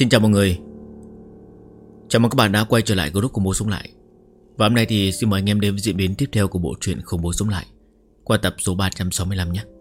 Xin chào mọi người. Chào mừng các bạn đã quay trở lại group Khủng Bố Sống Lại. Và hôm nay thì xin mời anh em đến với diễn biến tiếp theo của bộ truyện Khủng Bố Sống Lại qua tập số 365 nhé.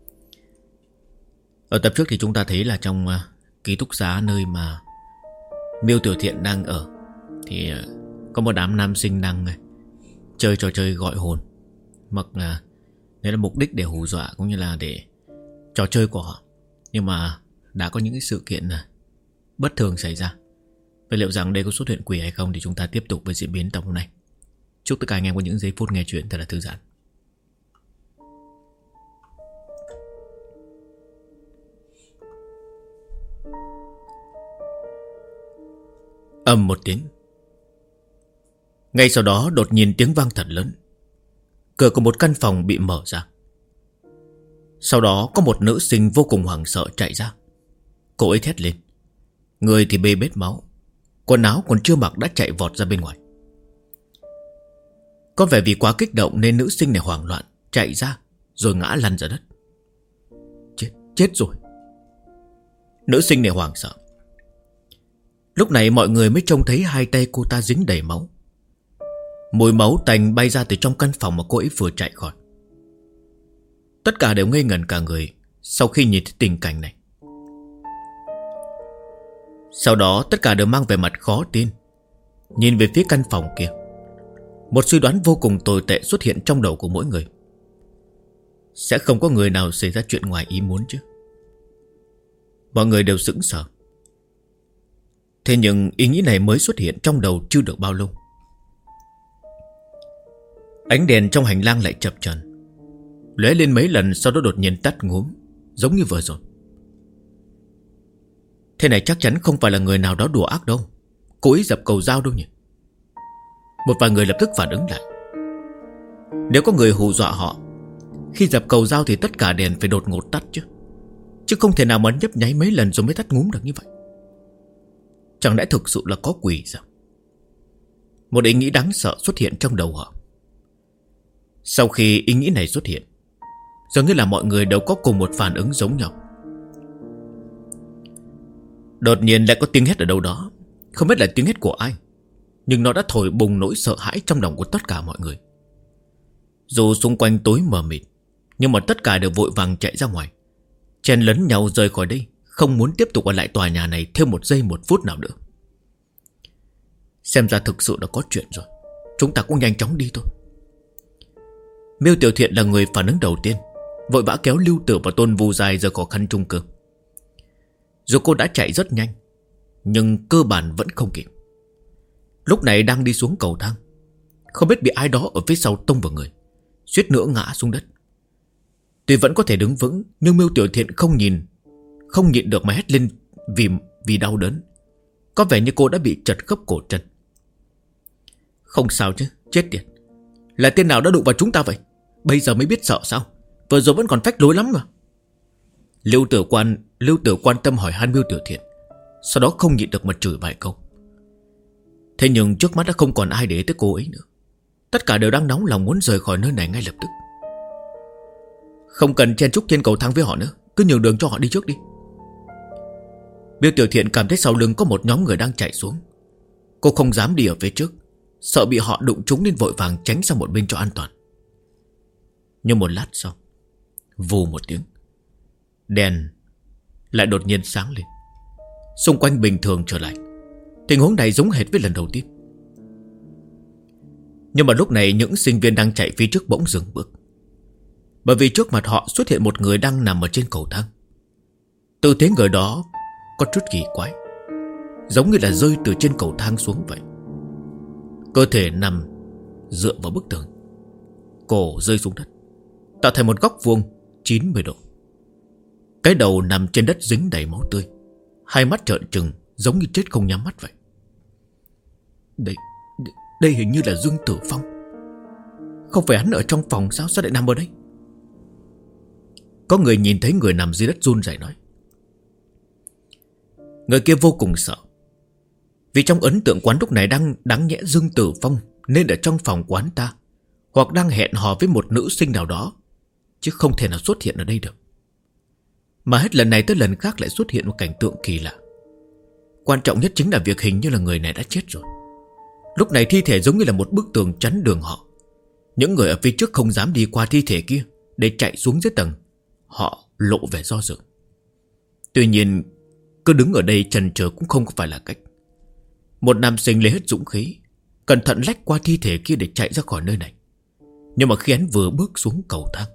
Ở tập trước thì chúng ta thấy là trong ký túc xá nơi mà Miêu Tiểu Thiện đang ở thì có một đám nam sinh đang chơi trò chơi gọi hồn. Hoặc là đấy là mục đích để hù dọa cũng như là để trò chơi của họ. Nhưng mà đã có những cái sự kiện bất thường xảy ra. Vậy liệu rằng đây có xuất hiện quỷ hay không thì chúng ta tiếp tục với diễn biến tập hôm nay. Chúc tất cả anh em có những giây phút nghe chuyện thật là thư giãn. Ầm một tiếng. Ngay sau đó đột nhiên tiếng vang thật lớn. Cửa của một căn phòng bị mở ra. Sau đó có một nữ sinh vô cùng hoảng sợ chạy ra. Cô ấy thét lên. Người thì bê bết máu, quần áo còn chưa mặc đã chạy vọt ra bên ngoài. Có vẻ vì quá kích động nên nữ sinh này hoảng loạn chạy ra rồi ngã lăn ra đất. Chết rồi. Nữ sinh này hoảng sợ. Lúc này mọi người mới trông thấy hai tay cô ta dính đầy máu. Mùi máu tanh bay ra từ trong căn phòng mà cô ấy vừa chạy khỏi. Tất cả đều ngây ngẩn cả người sau khi nhìn thấy tình cảnh này. Sau đó tất cả đều mang về mặt khó tin, nhìn về phía căn phòng kia. Một suy đoán vô cùng tồi tệ xuất hiện trong đầu của mỗi người. Sẽ không có người nào xảy ra chuyện ngoài ý muốn chứ. Mọi người đều sững sờ. Thế nhưng ý nghĩ này mới xuất hiện trong đầu chưa được bao lâu. Ánh đèn trong hành lang lại chập chờn, lóe lên mấy lần sau đó đột nhiên tắt ngúm, giống như vừa rồi. Thế này chắc chắn không phải là người nào đó đùa ác đâu, cố ý dập cầu dao đâu nhỉ. Một vài người lập tức phản ứng lại. Nếu có người hù dọa họ, khi dập cầu dao thì tất cả đèn phải đột ngột tắt chứ không thể nào mà nhấp nháy mấy lần rồi mới tắt ngúm được như vậy. Chẳng lẽ thực sự là có quỷ sao? Một ý nghĩ đáng sợ xuất hiện trong đầu họ. Sau khi ý nghĩ này xuất hiện, dường như là mọi người đều có cùng một phản ứng giống nhau. Đột nhiên lại có tiếng hét ở đâu đó. Không biết là tiếng hét của ai, nhưng nó đã thổi bùng nỗi sợ hãi trong lòng của tất cả mọi người. Dù xung quanh tối mờ mịt, nhưng mà tất cả đều vội vàng chạy ra ngoài, chen lấn nhau rời khỏi đây, không muốn tiếp tục ở lại tòa nhà này thêm một giây một phút nào nữa. Xem ra thực sự đã có chuyện rồi, chúng ta cũng nhanh chóng đi thôi. Miêu Tiểu Thiện là người phản ứng đầu tiên, vội vã kéo Lưu Tử và Tôn Vu Dài rời khỏi căn chung cư. Dù cô đã chạy rất nhanh, nhưng cơ bản vẫn không kịp. Lúc này đang đi xuống cầu thang, không biết bị ai đó ở phía sau tông vào người, suýt nữa ngã xuống đất. Tuy vẫn có thể đứng vững, nhưng Miêu Tiểu Thiện không nhịn được mà hét lên vì đau đớn. Có vẻ như cô đã bị trật khớp cổ chân. Không sao chứ, chết tiệt. Là tên nào đã đụng vào chúng ta vậy? Bây giờ mới biết sợ sao? Vừa rồi vẫn còn phách lối lắm mà. Lưu Tử quan tâm hỏi han Miêu Tiểu Thiện, sau đó không nhịn được mà chửi vài câu. Thế nhưng trước mắt đã không còn ai để tới cô ấy nữa. Tất cả đều đang nóng lòng muốn rời khỏi nơi này ngay lập tức. Không cần chen chúc trên cầu thang với họ nữa, cứ nhường đường cho họ đi trước đi. Miêu Tiểu Thiện cảm thấy sau lưng có một nhóm người đang chạy xuống. Cô không dám đi ở phía trước, sợ bị họ đụng trúng nên vội vàng tránh sang một bên cho an toàn. Nhưng một lát sau, vù một tiếng, đèn lại đột nhiên sáng lên. Xung quanh bình thường trở lại. Tình huống này giống hệt với lần đầu tiên. Nhưng mà lúc này những sinh viên đang chạy phía trước bỗng dừng bước, bởi vì trước mặt họ xuất hiện một người đang nằm ở trên cầu thang. Tư thế người đó có chút kỳ quái, giống như là rơi từ trên cầu thang xuống vậy. Cơ thể nằm dựa vào bức tường, cổ rơi xuống đất, tạo thành một góc vuông 90 độ. Cái đầu nằm trên đất dính đầy máu tươi, hai mắt trợn trừng giống như chết không nhắm mắt vậy. Đây hình như là Dương Tử Phong. Không phải hắn ở trong phòng sao lại nằm ở đây? Có người nhìn thấy người nằm dưới đất run rẩy nói. Người kia vô cùng sợ, vì trong ấn tượng quán lúc này đáng nhẽ Dương Tử Phong nên ở trong phòng quán ta, hoặc đang hẹn hò với một nữ sinh nào đó, chứ không thể nào xuất hiện ở đây được. Mà hết lần này tới lần khác lại xuất hiện một cảnh tượng kỳ lạ. Quan trọng nhất chính là việc hình như là người này đã chết rồi. Lúc này thi thể giống như là một bức tường chắn đường họ. Những người ở phía trước không dám đi qua thi thể kia để chạy xuống dưới tầng. Họ lộ vẻ do dự. Tuy nhiên cứ đứng ở đây chần chờ cũng không có phải là cách. Một nam sinh lấy hết dũng khí, cẩn thận lách qua thi thể kia để chạy ra khỏi nơi này. Nhưng mà khi hắn vừa bước xuống cầu thang,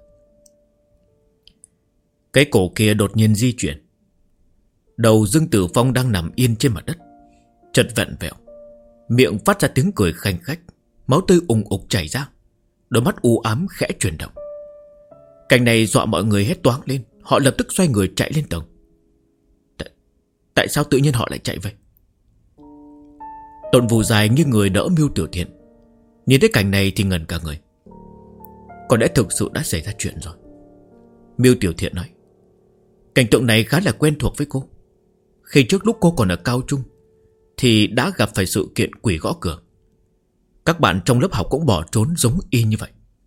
cái cổ kia đột nhiên di chuyển. Đầu Dương Tử Phong đang nằm yên trên mặt đất, chật vẹn vẹo, miệng phát ra tiếng cười khanh khách, máu tươi ùng ục chảy ra, đôi mắt u ám khẽ chuyển động. Cảnh này dọa mọi người hét toáng lên. Họ lập tức xoay người chạy lên tầng. Tại sao tự nhiên họ lại chạy vậy? Tôn Vũ dài như người đỡ Miêu Tiểu Thiện, nhìn thấy cảnh này thì ngẩn cả người. Có lẽ thực sự đã xảy ra chuyện rồi, Miêu Tiểu Thiện nói. Cảnh tượng này khá là quen thuộc với cô. Khi trước lúc cô còn ở cao trung thì đã gặp phải sự kiện quỷ gõ cửa. Các bạn trong lớp học cũng bỏ trốn giống y như vậy.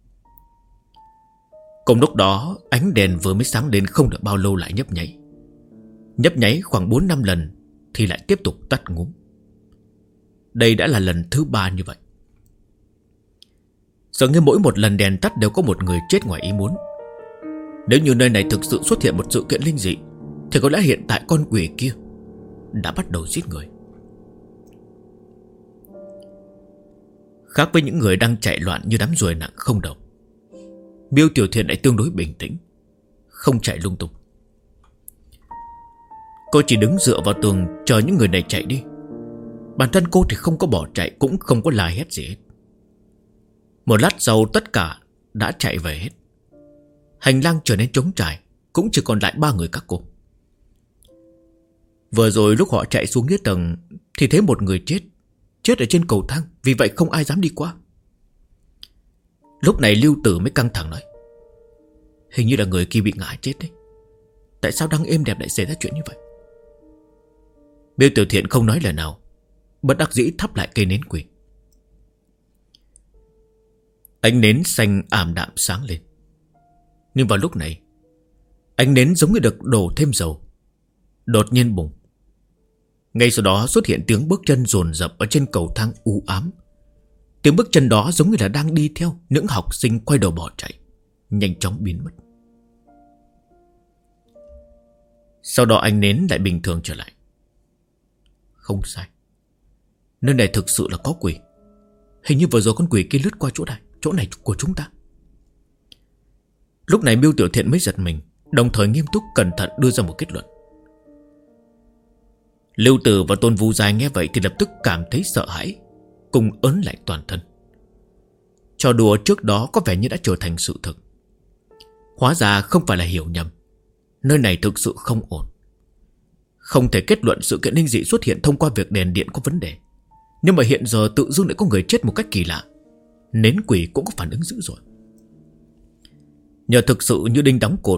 Cùng lúc đó ánh đèn vừa mới sáng lên không được bao lâu lại nhấp nháy. Nhấp nháy khoảng 4-5 lần thì lại tiếp tục tắt ngúm. Đây đã là lần thứ 3 như vậy. Dường như mỗi một lần đèn tắt đều có một người chết ngoài ý muốn. Nếu như nơi này thực sự xuất hiện một sự kiện linh dị thì có lẽ hiện tại con quỷ kia đã bắt đầu giết người. Khác với những người đang chạy loạn như đám ruồi nặng không đầu, Miêu Tiểu Thiện lại tương đối bình tĩnh, không chạy lung tung. Cô chỉ đứng dựa vào tường chờ những người này chạy đi. Bản thân cô thì không có bỏ chạy, cũng không có la hét gì hết. Một lát sau tất cả đã chạy về hết. Hành lang trở nên trống trải, cũng chỉ còn lại 3 người các cô. Vừa rồi lúc họ chạy xuống dưới tầng thì thấy một người chết ở trên cầu thang, vì vậy không ai dám đi qua. Lúc này Lưu Tử mới căng thẳng nói: hình như là người kia bị ngã chết đấy. Tại sao đang êm đẹp lại xảy ra chuyện như vậy? Miêu Tiểu Thiện không nói lời nào, bất đắc dĩ thắp lại cây nến quỷ. Ánh nến xanh ảm đạm sáng lên. Nhưng vào lúc này, ánh nến giống như được đổ thêm dầu, đột nhiên bùng. Ngay sau đó xuất hiện tiếng bước chân dồn dập ở trên cầu thang u ám. Tiếng bước chân đó giống như là đang đi theo những học sinh quay đầu bỏ chạy, nhanh chóng biến mất. Sau đó ánh nến lại bình thường trở lại. Không sai, nơi này thực sự là có quỷ. Hình như vừa rồi con quỷ kia lướt qua chỗ này của chúng ta. Lúc này Miêu Tiểu Thiện mới giật mình, đồng thời nghiêm túc cẩn thận đưa ra một kết luận. Lưu Tử và Tôn Vũ Dài nghe vậy thì lập tức cảm thấy sợ hãi, cùng ớn lạnh toàn thân. Trò đùa trước đó có vẻ như đã trở thành sự thực. Hóa ra không phải là hiểu nhầm, nơi này thực sự không ổn. Không thể kết luận sự kiện linh dị xuất hiện thông qua việc đèn điện có vấn đề, nhưng mà hiện giờ tự dưng lại có người chết một cách kỳ lạ. Nến quỷ cũng có phản ứng dữ rồi. Nhờ thực sự như đinh đóng cột,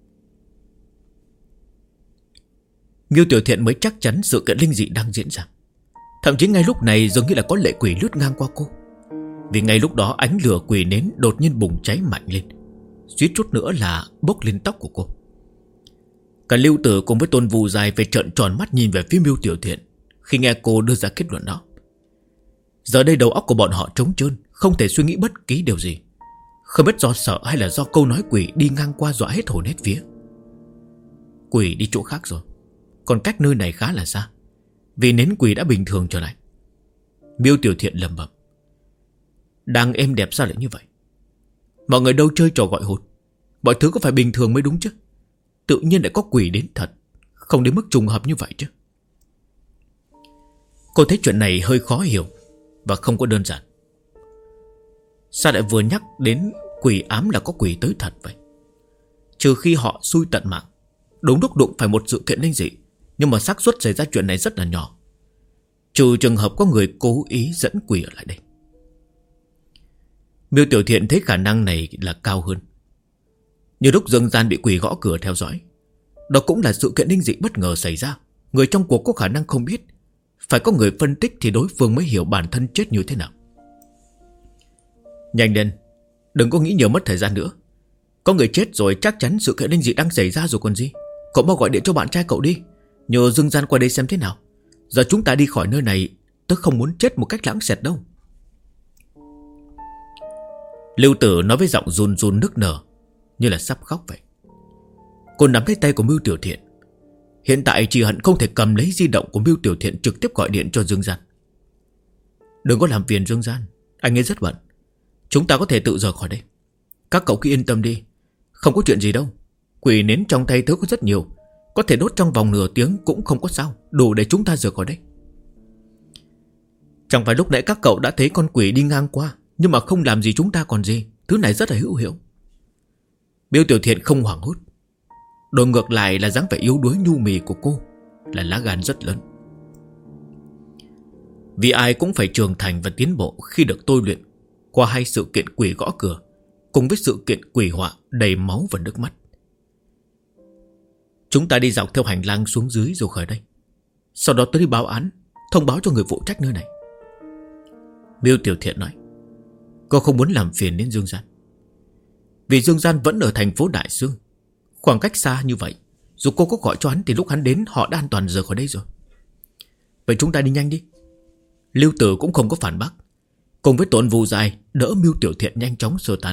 Miêu Tiểu Thiện mới chắc chắn sự kiện linh dị đang diễn ra. Thậm chí ngay lúc này dường như là có lệ quỷ lướt ngang qua cô. Vì ngay lúc đó ánh lửa quỷ nến đột nhiên bùng cháy mạnh lên, suýt chút nữa là bốc lên tóc của cô. Cả Lưu Tử cùng với Tôn Vũ Dài phải trợn tròn mắt nhìn về phía Miêu Tiểu Thiện khi nghe cô đưa ra kết luận đó. Giờ đây đầu óc của bọn họ trống trơn, không thể suy nghĩ bất kỳ điều gì. Không biết do sợ hay là do câu nói quỷ đi ngang qua dọa hết hồn hết vía. Quỷ đi chỗ khác rồi, còn cách nơi này khá là xa, vì nến quỷ đã bình thường trở lại. Miêu Tiểu Thiện lẩm bẩm: đang êm đẹp sao lại như vậy? Mọi người đâu chơi trò gọi hồn, mọi thứ có phải bình thường mới đúng chứ. Tự nhiên lại có quỷ đến thật, không đến mức trùng hợp như vậy chứ. Cô thấy chuyện này hơi khó hiểu và không có đơn giản. Sao lại vừa nhắc đến quỷ ám là có quỷ tới thật vậy? Trừ khi họ xui tận mạng, đúng lúc đụng phải một sự kiện linh dị, nhưng mà xác suất xảy ra chuyện này rất là nhỏ. Trừ trường hợp có người cố ý dẫn quỷ ở lại đây. Miêu Tiểu Thiện thấy khả năng này là cao hơn. Như lúc Dương Gian bị quỷ gõ cửa theo dõi, đó cũng là sự kiện linh dị bất ngờ xảy ra. Người trong cuộc có khả năng không biết, phải có người phân tích thì đối phương mới hiểu bản thân chết như thế nào. Nhanh lên, đừng có nghĩ nhiều mất thời gian nữa. Có người chết rồi, chắc chắn sự kiện linh dị đang xảy ra rồi còn gì. Cậu mau gọi điện cho bạn trai cậu đi, nhờ Dương Gian qua đây xem thế nào. Giờ chúng ta đi khỏi nơi này, tớ không muốn chết một cách lãng xẹt đâu. Lưu Tử nói với giọng run run nức nở, như là sắp khóc vậy. Cô nắm lấy tay của Mưu Tiểu Thiện. Hiện tại chỉ hận không thể cầm lấy di động của Mưu Tiểu Thiện trực tiếp gọi điện cho Dương Gian. Đừng có làm phiền Dương Gian, anh ấy rất bận. Chúng ta có thể tự rời khỏi đây. Các cậu cứ yên tâm đi, không có chuyện gì đâu. Quỷ nến trong tay tớ có rất nhiều, có thể đốt trong vòng nửa tiếng cũng không có sao, đủ để chúng ta rời khỏi đây. Chẳng phải lúc nãy các cậu đã thấy con quỷ đi ngang qua, nhưng mà không làm gì chúng ta còn gì. Thứ này rất là hữu hiệu. Mưu Tiểu Thiện không hoảng hốt. Đổi ngược lại là dáng vẻ yếu đuối nhu mì của cô là lá gan rất lớn. Vì ai cũng phải trưởng thành và tiến bộ khi được tôi luyện qua hai sự kiện quỷ gõ cửa cùng với sự kiện quỷ họa đầy máu và nước mắt. Chúng ta đi dọc theo hành lang xuống dưới rồi khỏi đây. Sau đó tôi đi báo án, thông báo cho người phụ trách nơi này. Mưu Tiểu Thiện nói. Cô không muốn làm phiền đến Dương Gian, vì Dương Gian vẫn ở thành phố Đại Sương. Khoảng cách xa như vậy, dù cô có gọi cho hắn thì lúc hắn đến họ đã an toàn rời khỏi đây rồi. Vậy chúng ta đi nhanh đi. Lưu Tử cũng không có phản bác, cùng với Tôn Vô Dài đỡ Mưu Tiểu Thiện nhanh chóng sơ tán.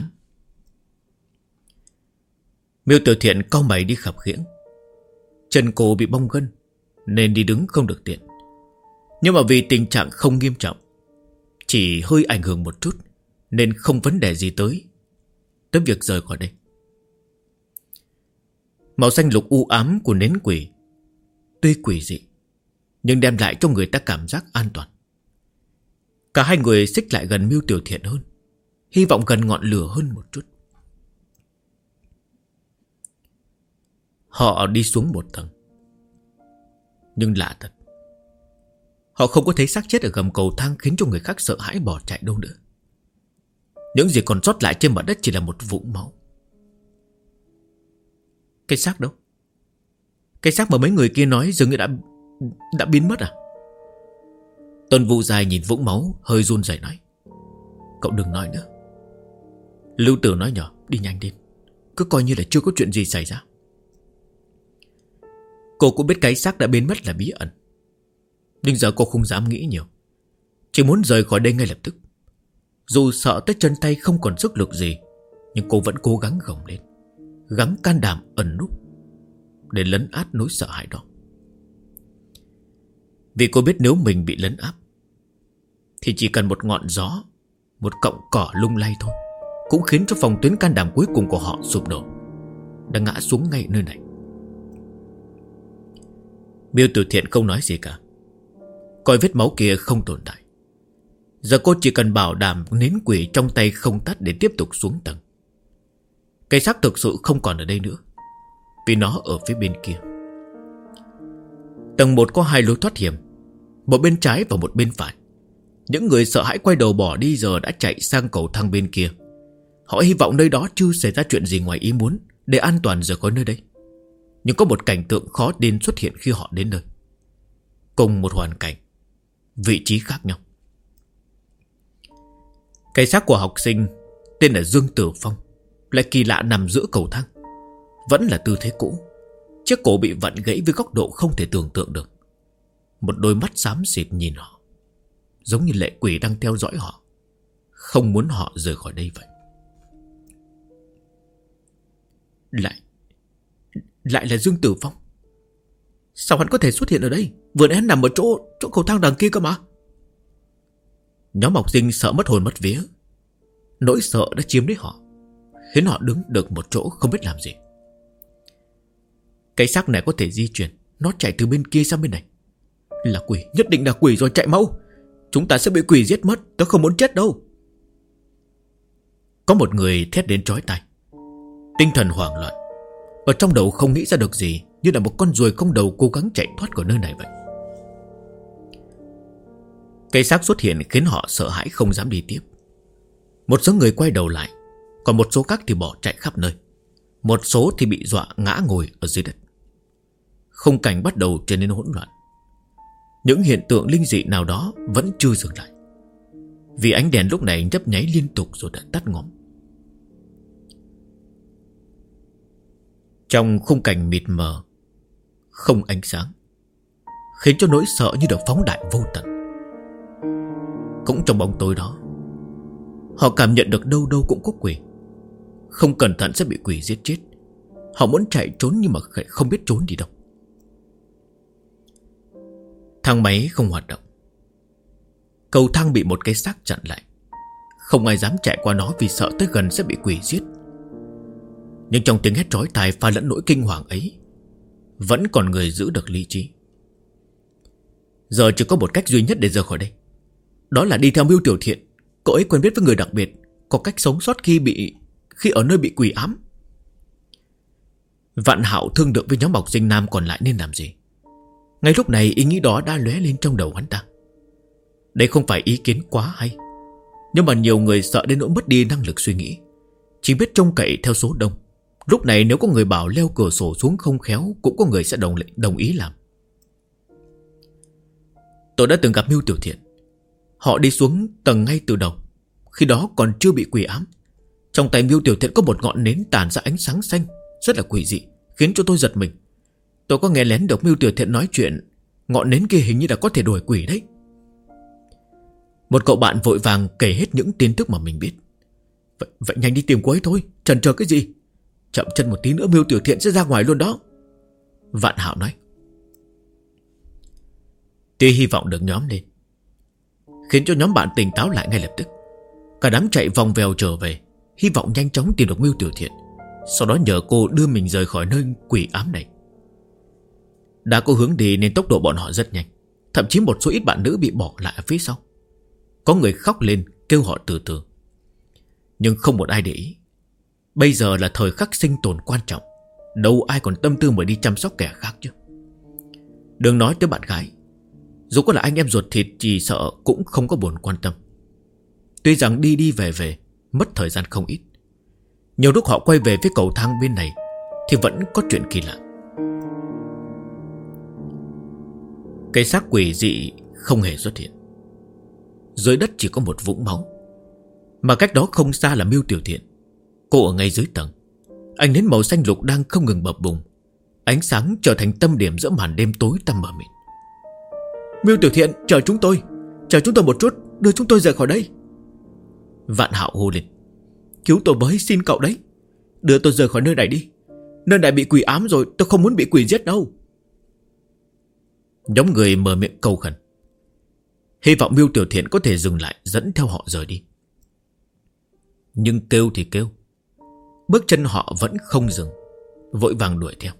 Mưu Tiểu Thiện cau mày đi khập khiễng. Chân cô bị bong gân nên đi đứng không được tiện. Nhưng mà vì tình trạng không nghiêm trọng, chỉ hơi ảnh hưởng một chút, nên không vấn đề gì tới việc rời khỏi đây. Màu xanh lục u ám của nến quỷ tuy quỷ dị, nhưng đem lại cho người ta cảm giác an toàn. Cả hai người xích lại gần Mưu Tiểu Thiện hơn, hy vọng gần ngọn lửa hơn một chút. Họ đi xuống một tầng. Nhưng lạ thật, họ không có thấy xác chết ở gầm cầu thang khiến cho người khác sợ hãi bỏ chạy đâu nữa. Những gì còn sót lại trên mặt đất chỉ là một vũng máu. Cái xác đâu? Cái xác mà mấy người kia nói dường như đã biến mất à? Tôn Vũ Dài nhìn vũng máu hơi run rẩy nói. Cậu đừng nói nữa. Lưu Tử nói nhỏ. Đi nhanh đi, cứ coi như là chưa có chuyện gì xảy ra. Cô cũng biết cái xác đã biến mất là bí ẩn, nhưng giờ cô không dám nghĩ nhiều, chỉ muốn rời khỏi đây ngay lập tức. Dù sợ tới chân tay không còn sức lực gì, nhưng cô vẫn cố gắng gồng lên, gắng can đảm ẩn núp để lấn át nỗi sợ hãi đó. Vì cô biết nếu mình bị lấn áp thì chỉ cần một ngọn gió, một cọng cỏ lung lay thôi cũng khiến cho phòng tuyến can đảm cuối cùng của họ sụp đổ, đã ngã xuống ngay nơi này. Miêu Tử Thiện không nói gì cả, coi vết máu kia không tồn tại. Giờ cô chỉ cần bảo đảm nến quỷ trong tay không tắt để tiếp tục xuống tầng. Cái xác thực sự không còn ở đây nữa, vì nó ở phía bên kia. Tầng 1 có 2 lối thoát hiểm, một bên trái và một bên phải. Những người sợ hãi quay đầu bỏ đi giờ đã chạy sang cầu thang bên kia. Họ hy vọng nơi đó chưa xảy ra chuyện gì ngoài ý muốn, để an toàn rời khỏi nơi đây. Nhưng có một cảnh tượng khó tin xuất hiện khi họ đến nơi. Cùng một hoàn cảnh, vị trí khác nhau. Cái xác của học sinh tên là Dương Tử Phong lại kỳ lạ nằm giữa cầu thang, vẫn là tư thế cũ. Chiếc cổ bị vặn gãy với góc độ không thể tưởng tượng được. Một đôi mắt xám xịt nhìn họ, giống như lệ quỷ đang theo dõi họ, không muốn họ rời khỏi đây vậy. Lại là Dương Tử Phong. Sao hắn có thể xuất hiện ở đây? Vừa nãy hắn nằm ở chỗ cầu thang đằng kia cơ mà. Nhóm học sinh sợ mất hồn mất vía. Nỗi sợ đã chiếm lấy họ, khiến họ đứng được một chỗ không biết làm gì. Cái xác này có thể di chuyển, nó chạy từ bên kia sang bên này. Là quỷ, nhất định là quỷ rồi, chạy mau. Chúng ta sẽ bị quỷ giết mất, tớ không muốn chết đâu. Có một người thét đến chói tai, tinh thần hoảng loạn, ở trong đầu không nghĩ ra được gì, như là một con ruồi không đầu cố gắng chạy thoát khỏi nơi này vậy. Cây xác xuất hiện khiến họ sợ hãi không dám đi tiếp. Một số người quay đầu lại, còn một số khác thì bỏ chạy khắp nơi. Một số thì bị dọa ngã ngồi ở dưới đất. Khung cảnh bắt đầu trở nên hỗn loạn. Những hiện tượng linh dị nào đó vẫn chưa dừng lại, vì ánh đèn lúc này nhấp nháy liên tục rồi đã tắt ngóm. Trong khung cảnh mịt mờ, không ánh sáng, khiến cho nỗi sợ như được phóng đại vô tận. Cũng trong bóng tối đó, họ cảm nhận được đâu đâu cũng có quỷ. Không cẩn thận sẽ bị quỷ giết chết. Họ muốn chạy trốn nhưng mà không biết trốn đi đâu. Thang máy không hoạt động. Cầu thang bị một cái xác chặn lại. Không ai dám chạy qua nó vì sợ tới gần sẽ bị quỷ giết. Nhưng trong tiếng hét chói tai pha lẫn nỗi kinh hoàng ấy, vẫn còn người giữ được lý trí. Giờ chỉ có một cách duy nhất để rời khỏi đây. Đó là đi theo Mưu Tiểu Thiện. Cậu ấy quen biết với người đặc biệt, có cách sống sót khi ở nơi bị quỷ ám. Vạn Hạo thương lượng với nhóm học sinh nam còn lại nên làm gì. Ngay lúc này ý nghĩ đó đã lóe lên trong đầu hắn ta. Đây không phải ý kiến quá hay, nhưng mà nhiều người sợ đến nỗi mất đi năng lực suy nghĩ, chỉ biết trông cậy theo số đông. Lúc này nếu có người bảo leo cửa sổ xuống không khéo, cũng có người sẽ đồng ý làm. Tôi đã từng gặp Mưu Tiểu Thiện. Họ đi xuống tầng ngay từ đầu, khi đó còn chưa bị quỷ ám. Trong tay Mưu Tiểu Thiện có một ngọn nến tản ra ánh sáng xanh, rất là quỷ dị, khiến cho tôi giật mình. Tôi có nghe lén được Mưu Tiểu Thiện nói chuyện, ngọn nến kia hình như là có thể đuổi quỷ đấy. Một cậu bạn vội vàng kể hết những tin tức mà mình biết. Vậy nhanh đi tìm cô ấy thôi, chần chờ cái gì? Chậm chân một tí nữa Mưu Tiểu Thiện sẽ ra ngoài luôn đó. Vạn Hạo nói. Tia hy vọng được nhóm lên, khiến cho nhóm bạn tỉnh táo lại ngay lập tức. Cả đám chạy vòng vèo trở về, hy vọng nhanh chóng tìm được Mưu Tiểu Thiện, sau đó nhờ cô đưa mình rời khỏi nơi quỷ ám này. Đã có hướng đi nên tốc độ bọn họ rất nhanh. Thậm chí một số ít bạn nữ bị bỏ lại ở phía sau. Có người khóc lên kêu họ từ từ, nhưng không một ai để ý. Bây giờ là thời khắc sinh tồn quan trọng, đâu ai còn tâm tư mà đi chăm sóc kẻ khác chứ. Đừng nói tới bạn gái, dù có là anh em ruột thịt chỉ sợ cũng không có buồn quan tâm. Tuy rằng đi đi về về mất thời gian không ít, nhiều lúc họ quay về phía cầu thang bên này thì vẫn có chuyện kỳ lạ. Cái xác quỷ dị không hề xuất hiện. Dưới đất chỉ có một vũng máu, mà cách đó không xa là Mưu Tiểu Thiện. Cô ở ngay dưới tầng. Ánh nến màu xanh lục đang không ngừng bập bùng, ánh sáng trở thành tâm điểm giữa màn đêm tối tăm mờ mịt. Mưu Tiểu Thiện, chờ chúng tôi một chút, đưa chúng tôi rời khỏi đây. Vạn Hạo hô lên. Cứu tôi với, xin cậu đấy, đưa tôi rời khỏi nơi này đi. Nơi này bị quỷ ám rồi, tôi không muốn bị quỷ giết đâu. Nhóm người mở miệng cầu khẩn, hy vọng Mưu Tiểu Thiện có thể dừng lại, dẫn theo họ rời đi. Nhưng kêu thì kêu, bước chân họ vẫn không dừng, vội vàng đuổi theo.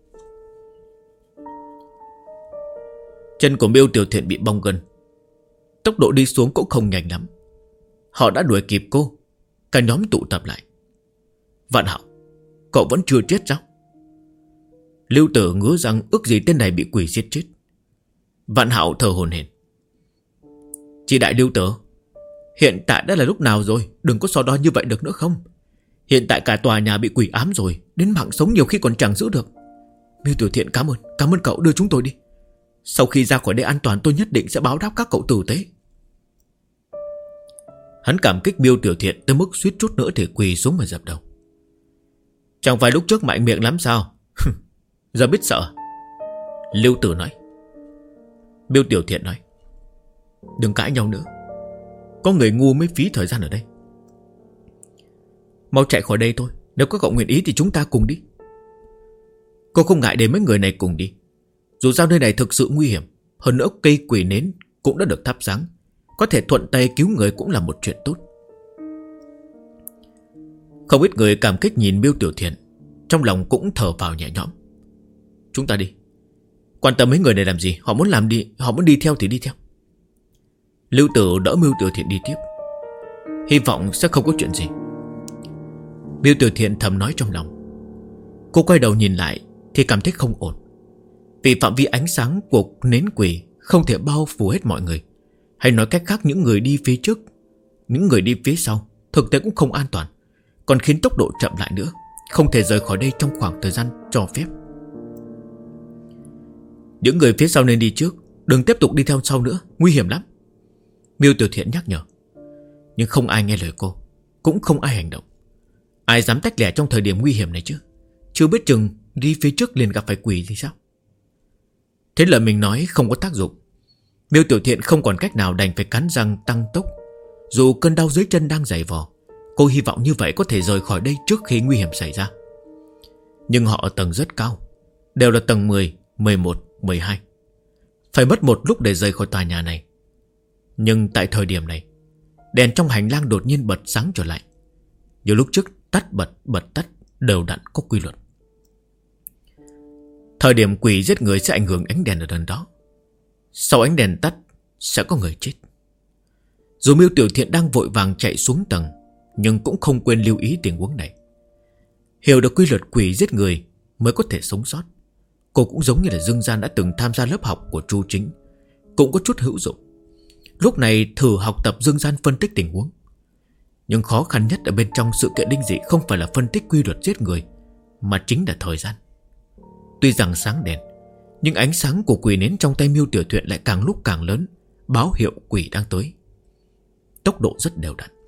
Chân của Mưu Tiểu Thiện bị bong gân, tốc độ đi xuống cũng không nhanh lắm. Họ đã đuổi kịp cô. Cả nhóm tụ tập lại. Vạn Hạo, cậu vẫn chưa chết sao? Lưu Tử ngứa răng ước gì tên này bị quỷ giết chết. Vạn Hạo thở hổn hển. Chị đại Lưu Tử, hiện tại đã là lúc nào rồi? Đừng có so đo như vậy được nữa không? Hiện tại cả tòa nhà bị quỷ ám rồi, đến mạng sống nhiều khi còn chẳng giữ được. Mưu Tiểu Thiện cảm ơn cậu đưa chúng tôi đi. Sau khi ra khỏi đây an toàn, tôi nhất định sẽ báo đáp các cậu tử tế. Hắn cảm kích Mưu Tiểu Thiện tới mức suýt chút nữa thì quỳ xuống mà dập đầu. Chẳng phải lúc trước mạnh miệng lắm sao? Giờ biết sợ. Lưu Tử nói. Mưu Tiểu Thiện nói. Đừng cãi nhau nữa, có người ngu mới phí thời gian ở đây. Mau chạy khỏi đây thôi. Nếu các cậu nguyện ý thì chúng ta cùng đi. Cô không ngại để mấy người này cùng đi. Dù sao nơi này thực sự nguy hiểm. Hơn nữa cây quỷ nến cũng đã được thắp sáng, có thể thuận tay cứu người cũng là một chuyện tốt. Không ít người cảm kích nhìn Mưu Tiểu Thiện, trong lòng cũng thở vào nhẹ nhõm. Chúng ta đi. Quan tâm mấy người này làm gì? Họ muốn đi theo thì đi theo. Lưu Tử đỡ Mưu Tiểu Thiện đi tiếp, hy vọng sẽ không có chuyện gì. Mưu Tiểu Thiện thầm nói trong lòng. Cô quay đầu nhìn lại thì cảm thấy không ổn, vì phạm vi ánh sáng của nến quỷ không thể bao phủ hết mọi người. Hay nói cách khác, những người đi phía trước, những người đi phía sau thực tế cũng không an toàn, còn khiến tốc độ chậm lại nữa, không thể rời khỏi đây trong khoảng thời gian cho phép. Những người phía sau nên đi trước, đừng tiếp tục đi theo sau nữa, nguy hiểm lắm. Mưu Tiểu Thiện nhắc nhở. Nhưng không ai nghe lời cô, cũng không ai hành động. Ai dám tách lẻ trong thời điểm nguy hiểm này chứ? Chưa biết chừng đi phía trước liền gặp phải quỷ thì sao? Thế lời mình nói không có tác dụng, Miêu Tiểu Thiện không còn cách nào đành phải cắn răng tăng tốc. Dù cơn đau dưới chân đang dày vò, cô hy vọng như vậy có thể rời khỏi đây trước khi nguy hiểm xảy ra. Nhưng họ ở tầng rất cao, đều là tầng 10, 11, 12. Phải mất một lúc để rời khỏi tòa nhà này. Nhưng tại thời điểm này, đèn trong hành lang đột nhiên bật sáng trở lại. Như lúc trước tắt bật tắt đều đặn có quy luật. Thời điểm quỷ giết người sẽ ảnh hưởng ánh đèn ở gần đó. Sau ánh đèn tắt sẽ có người chết. Dù Miêu Tiểu Thiện đang vội vàng chạy xuống tầng, nhưng cũng không quên lưu ý tình huống này. Hiểu được quy luật quỷ giết người mới có thể sống sót. Cô cũng giống như là Dương Gian đã từng tham gia lớp học của Chu Chính, cũng có chút hữu dụng. Lúc này thử học tập Dương Gian phân tích tình huống. Nhưng khó khăn nhất ở bên trong sự kiện linh dị không phải là phân tích quy luật giết người, mà chính là thời gian. Tuy rằng sáng đèn, nhưng ánh sáng của quỷ nến trong tay Miêu Tiểu Thiện lại càng lúc càng lớn, báo hiệu quỷ đang tới. Tốc độ rất đều đặn.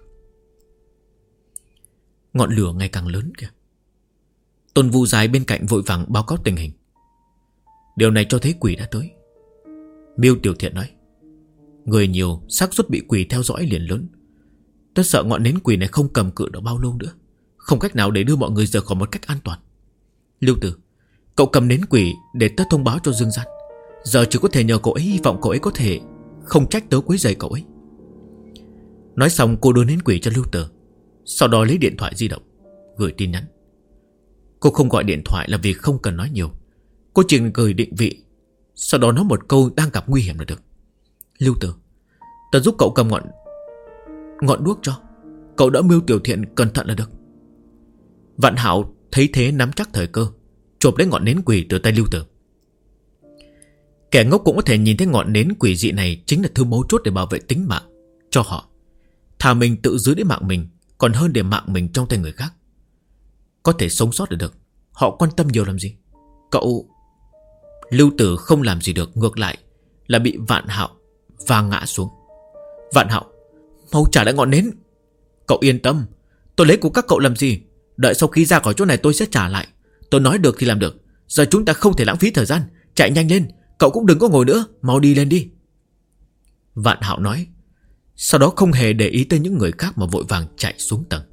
Ngọn lửa ngày càng lớn kìa. Tôn Vu Dài bên cạnh vội vàng báo cáo tình hình. Điều này cho thấy quỷ đã tới. Miêu Tiểu Thiện nói, người nhiều, xác suất bị quỷ theo dõi liền lớn. Tôi sợ ngọn nến quỷ này không cầm cự được bao lâu nữa, không cách nào để đưa mọi người rời khỏi một cách an toàn. Lưu Tử, cậu cầm nến quỷ để tớ thông báo cho Dương Gian. Giờ chỉ có thể nhờ cậu ấy, hy vọng cậu ấy có thể không trách tớ quấy rầy cậu ấy. Nói xong cô đưa nến quỷ cho Lưu Tử, sau đó lấy điện thoại di động gửi tin nhắn. Cô không gọi điện thoại là vì không cần nói nhiều. Cô chỉ gửi định vị, sau đó nói một câu đang gặp nguy hiểm là được. Lưu Tử, tớ giúp cậu cầm ngọn đuốc cho. Cậu đỡ Miêu Tiểu Thiện cẩn thận là được. Vạn Hảo thấy thế nắm chắc thời cơ, chộp lấy ngọn nến quỷ từ tay Lưu Tử. Kẻ ngốc cũng có thể nhìn thấy ngọn nến quỷ dị này chính là thứ mấu chốt để bảo vệ tính mạng cho họ. Thà mình tự giữ lấy mạng mình còn hơn để mạng mình trong tay người khác. Có thể sống sót được, họ quan tâm nhiều làm gì. Cậu... Lưu Tử không làm gì được, ngược lại là bị Vạn Hạo và ngã xuống. Vạn Hạo, mau trả lại ngọn nến. Cậu yên tâm, tôi lấy của các cậu làm gì. Đợi sau khi ra khỏi chỗ này tôi sẽ trả lại. Tôi nói được thì làm được. Giờ chúng ta không thể lãng phí thời gian. Chạy nhanh lên, cậu cũng đừng có ngồi nữa, mau đi lên đi. Vạn Hạo nói, sau đó không hề để ý tới những người khác mà vội vàng chạy xuống tầng.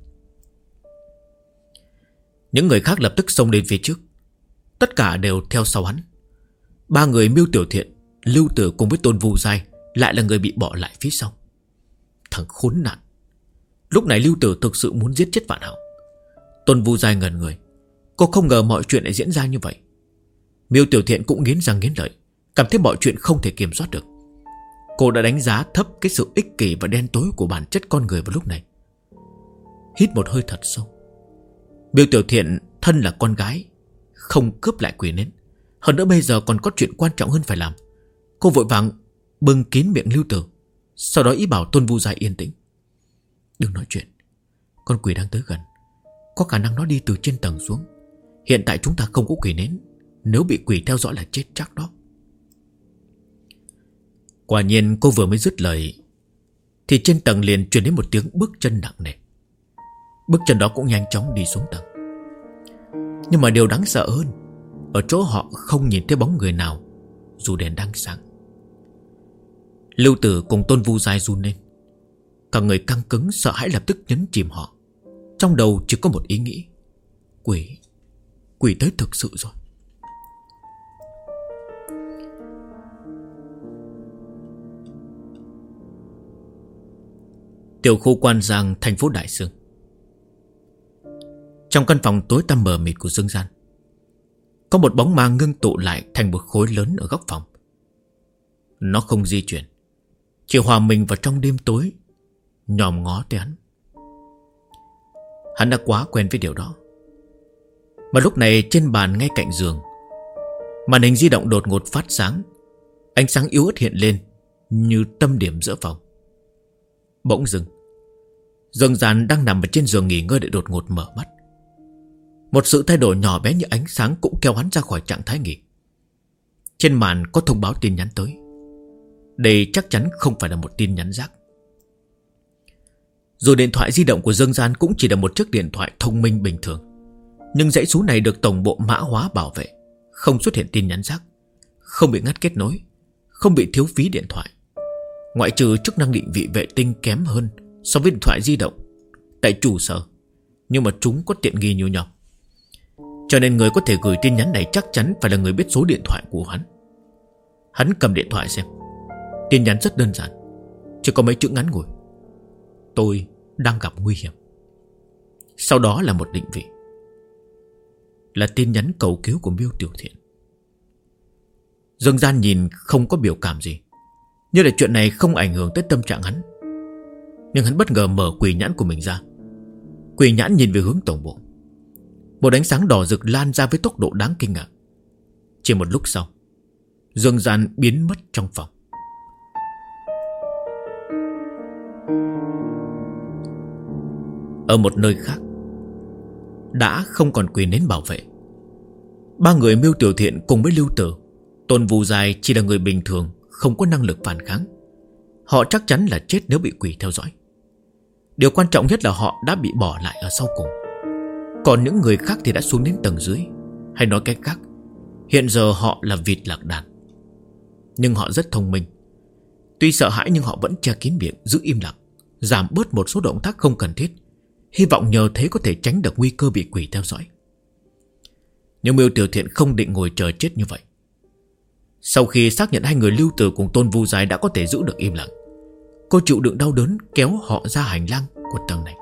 Những người khác lập tức xông lên phía trước, tất cả đều theo sau hắn. Ba người Miêu Tiểu Thiện, Lưu Tử cùng với Tôn Vu Dài lại là người bị bỏ lại phía sau. Thằng khốn nạn. Lúc này Lưu Tử thực sự muốn giết chết Vạn Hạo. Tôn Vu Dài ngẩn người. Cô không ngờ mọi chuyện lại diễn ra như vậy. Miêu Tiểu Thiện cũng nghiến răng nghiến lợi, cảm thấy mọi chuyện không thể kiểm soát được. Cô đã đánh giá thấp cái sự ích kỷ và đen tối của bản chất con người vào lúc này. Hít một hơi thật sâu. Miêu Tiểu Thiện thân là con gái, không cướp lại quỷ nến. Hơn nữa bây giờ còn có chuyện quan trọng hơn phải làm. Cô vội vàng bưng kín miệng Lưu Tử, sau đó ý bảo Tôn Vu Dài yên tĩnh. Đừng nói chuyện, con quỷ đang tới gần. Có khả năng nó đi từ trên tầng xuống. Hiện tại chúng ta không có quỷ nến, nếu bị quỷ theo dõi là chết chắc đó. Quả nhiên cô vừa mới dứt lời thì trên tầng liền truyền đến một tiếng bước chân nặng nề. Bước chân đó cũng nhanh chóng đi xuống tầng. Nhưng mà điều đáng sợ hơn, ở chỗ họ không nhìn thấy bóng người nào, dù đèn đang sáng. Lưu Tử cùng Tôn Vu Dài run lên. Cả người căng cứng sợ hãi lập tức nhấn chìm họ. Trong đầu chỉ có một ý nghĩ: Quỷ tới thực sự rồi. Tiểu khu Quan Giang, thành phố Đại Sương. Trong căn phòng tối tăm mờ mịt của Dương Gian, có một bóng ma ngưng tụ lại thành một khối lớn ở góc phòng. Nó không di chuyển, chỉ hòa mình vào trong đêm tối, nhòm ngó tới hắn. Hắn đã quá quen với điều đó. Mà lúc này trên bàn ngay cạnh giường, màn hình di động đột ngột phát sáng. Ánh sáng yếu ớt hiện lên như tâm điểm giữa phòng. Bỗng dưng, Dương Gian đang nằm ở trên giường nghỉ ngơi để đột ngột mở mắt. Một sự thay đổi nhỏ bé như ánh sáng cũng kéo hắn ra khỏi trạng thái nghỉ. Trên màn có thông báo tin nhắn tới. Đây chắc chắn không phải là một tin nhắn rác. Dù điện thoại di động của Dương Gian cũng chỉ là một chiếc điện thoại thông minh bình thường, nhưng dãy số này được tổng bộ mã hóa bảo vệ, không xuất hiện tin nhắn rác, không bị ngắt kết nối, không bị thiếu phí điện thoại. Ngoại trừ chức năng định vị vệ tinh kém hơn so với điện thoại di động tại trụ sở, nhưng mà chúng có tiện nghi như nhau. Cho nên người có thể gửi tin nhắn này chắc chắn phải là người biết số điện thoại của hắn. Hắn cầm điện thoại xem. Tin nhắn rất đơn giản, chỉ có mấy chữ ngắn ngủi: tôi đang gặp nguy hiểm. Sau đó là một định vị, là tin nhắn cầu cứu của Miêu Tiểu Thiện. Dương Gian nhìn không có biểu cảm gì, như là chuyện này không ảnh hưởng tới tâm trạng hắn. Nhưng hắn bất ngờ mở quỷ nhãn của mình ra. Quỷ nhãn nhìn về hướng tổng bộ. Một ánh sáng đỏ rực lan ra với tốc độ đáng kinh ngạc. Chỉ một lúc sau, Dương Gian biến mất trong phòng. Ở một nơi khác, đã không còn quỷ nến bảo vệ. Ba người Miêu Tiểu Thiện cùng với Lưu Tử, Tôn Vu Dài chỉ là người bình thường, không có năng lực phản kháng. Họ chắc chắn là chết nếu bị quỷ theo dõi. Điều quan trọng nhất là họ đã bị bỏ lại ở sau cùng. Còn những người khác thì đã xuống đến tầng dưới. Hay nói cách khác, hiện giờ họ là vịt lạc đàn. Nhưng họ rất thông minh. Tuy sợ hãi nhưng họ vẫn che kín miệng, giữ im lặng, giảm bớt một số động tác không cần thiết, hy vọng nhờ thế có thể tránh được nguy cơ bị quỷ theo dõi. Nhưng Miêu Tiểu Thiện không định ngồi chờ chết như vậy. Sau khi xác nhận hai người Lưu Tử cùng Tôn Vu Dài đã có thể giữ được im lặng, cô chịu đựng đau đớn kéo họ ra hành lang của tầng này.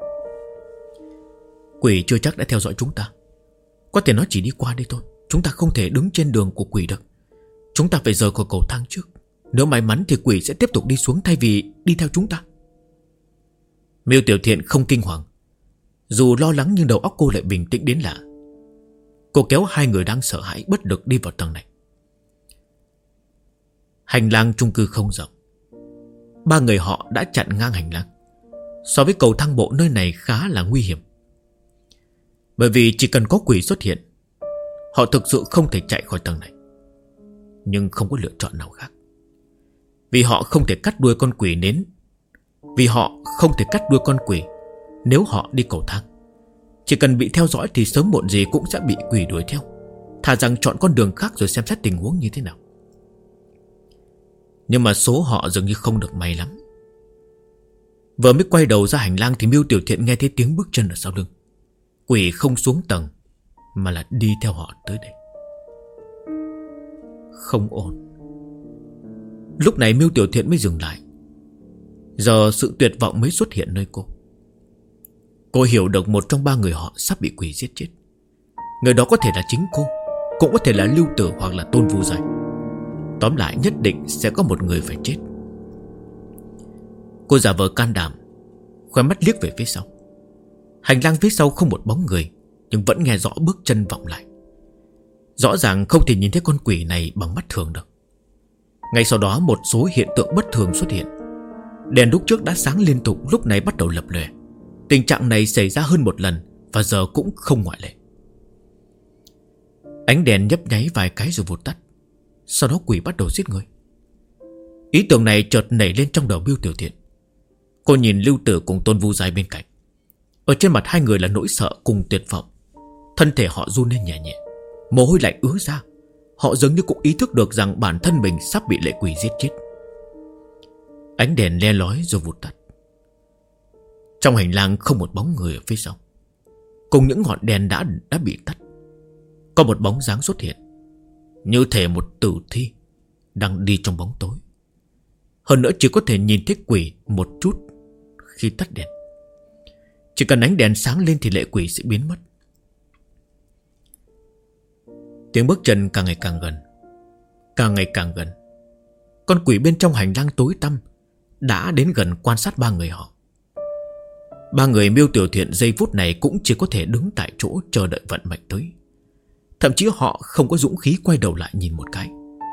Quỷ chưa chắc đã theo dõi chúng ta. Có thể nó chỉ đi qua đây thôi. Chúng ta không thể đứng trên đường của quỷ được. Chúng ta phải rời khỏi cầu thang trước. Nếu may mắn thì quỷ sẽ tiếp tục đi xuống thay vì đi theo chúng ta. Miêu Tiểu Thiện không kinh hoàng. Dù lo lắng nhưng đầu óc cô lại bình tĩnh đến lạ. Cô kéo hai người đang sợ hãi bất lực đi vào tầng này. Hành lang chung cư không rộng. Ba người họ đã chặn ngang hành lang. So với cầu thang bộ, nơi này khá là nguy hiểm. Bởi vì chỉ cần có quỷ xuất hiện, họ thực sự không thể chạy khỏi tầng này. Nhưng không có lựa chọn nào khác. Vì họ không thể cắt đuôi con quỷ nến. Vì họ không thể cắt đuôi con quỷ nếu họ đi cầu thang. Chỉ cần bị theo dõi thì sớm muộn gì cũng sẽ bị quỷ đuổi theo. Thà rằng chọn con đường khác rồi xem xét tình huống như thế nào. Nhưng mà số họ dường như không được may lắm. Vừa mới quay đầu ra hành lang thì Miêu Tiểu Thiện nghe thấy tiếng bước chân ở sau lưng. Quỷ không xuống tầng mà là đi theo họ tới đây. Không ổn. Lúc này Miêu Tiểu Thiện mới dừng lại. Giờ sự tuyệt vọng mới xuất hiện nơi cô. Cô hiểu được một trong ba người họ sắp bị quỷ giết chết. Người đó có thể là chính cô, cũng có thể là Lưu Tử hoặc là Tôn Vu Dài. Tóm lại nhất định sẽ có một người phải chết. Cô giả vờ can đảm, khóe mắt liếc về phía sau. Hành lang phía sau không một bóng người, nhưng vẫn nghe rõ bước chân vọng lại. Rõ ràng không thể nhìn thấy con quỷ này bằng mắt thường được. Ngay sau đó một số hiện tượng bất thường xuất hiện. Đèn lúc trước đã sáng liên tục lúc này bắt đầu lập lòe. Tình trạng này xảy ra hơn một lần và giờ cũng không ngoại lệ. Ánh đèn nhấp nháy vài cái rồi vụt tắt. Sau đó quỷ bắt đầu giết người. Ý tưởng này chợt nảy lên trong đầu Miêu Tiểu Thiện. Cô nhìn Lưu Tử cùng Tôn Vu Dài bên cạnh. Ở trên mặt hai người là nỗi sợ cùng tuyệt vọng. Thân thể họ run lên nhẹ nhẹ, mồ hôi lạnh ứa ra. Họ dường như cũng ý thức được rằng bản thân mình sắp bị lệ quỷ giết chết. Ánh đèn le lói rồi vụt tắt. Trong hành lang không một bóng người ở phía sau. Cùng những ngọn đèn đã bị tắt, có một bóng dáng xuất hiện, như thể một tử thi đang đi trong bóng tối. Hơn nữa chỉ có thể nhìn thấy quỷ một chút khi tắt đèn. Chỉ cần ánh đèn sáng lên thì lệ quỷ sẽ biến mất. Tiếng bước chân càng ngày càng gần, càng ngày càng gần. Con quỷ bên trong hành lang tối tăm đã đến gần quan sát ba người họ. Ba người Miêu Tiểu Thiện giây phút này cũng chỉ có thể đứng tại chỗ chờ đợi vận mệnh tới. Thậm chí họ không có dũng khí quay đầu lại nhìn một cái.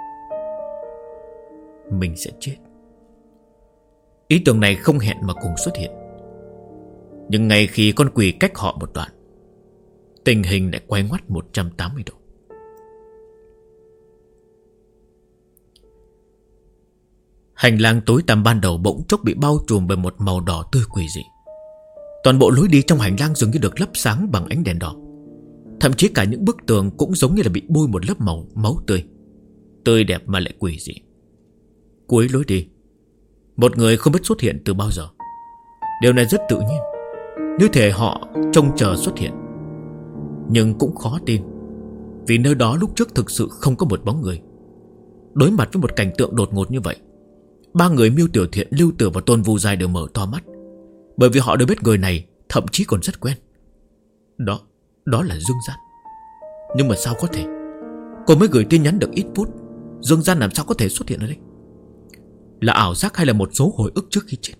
Mình sẽ chết. Ý tưởng này không hẹn mà cùng xuất hiện. Nhưng ngay khi con quỷ cách họ một đoạn, tình hình lại quay ngoắt 180 độ. Hành lang tối tăm ban đầu bỗng chốc bị bao trùm bởi một màu đỏ tươi quỷ dị. Toàn bộ lối đi trong hành lang dường như được lấp sáng bằng ánh đèn đỏ. Thậm chí cả những bức tường cũng giống như là bị bôi một lớp máu tươi. tươi đẹp mà lại quỷ dị. Cuối lối đi, một người không biết xuất hiện từ bao giờ. Điều này rất tự nhiên, như thể họ trông chờ xuất hiện. Nhưng cũng khó tin, vì nơi đó lúc trước thực sự không có một bóng người. Đối mặt với một cảnh tượng đột ngột như vậy, ba người Miêu Tiểu Thiện, Lưu Tử và Tôn Vu Giai đều mở to mắt, bởi vì họ đều biết người này thậm chí còn rất quen. Đó là Dương Gian. Nhưng mà sao có thể? Cô mới gửi tin nhắn được ít phút, Dương Gian làm sao có thể xuất hiện ở đây? Là ảo giác hay là một số hồi ức trước khi chết?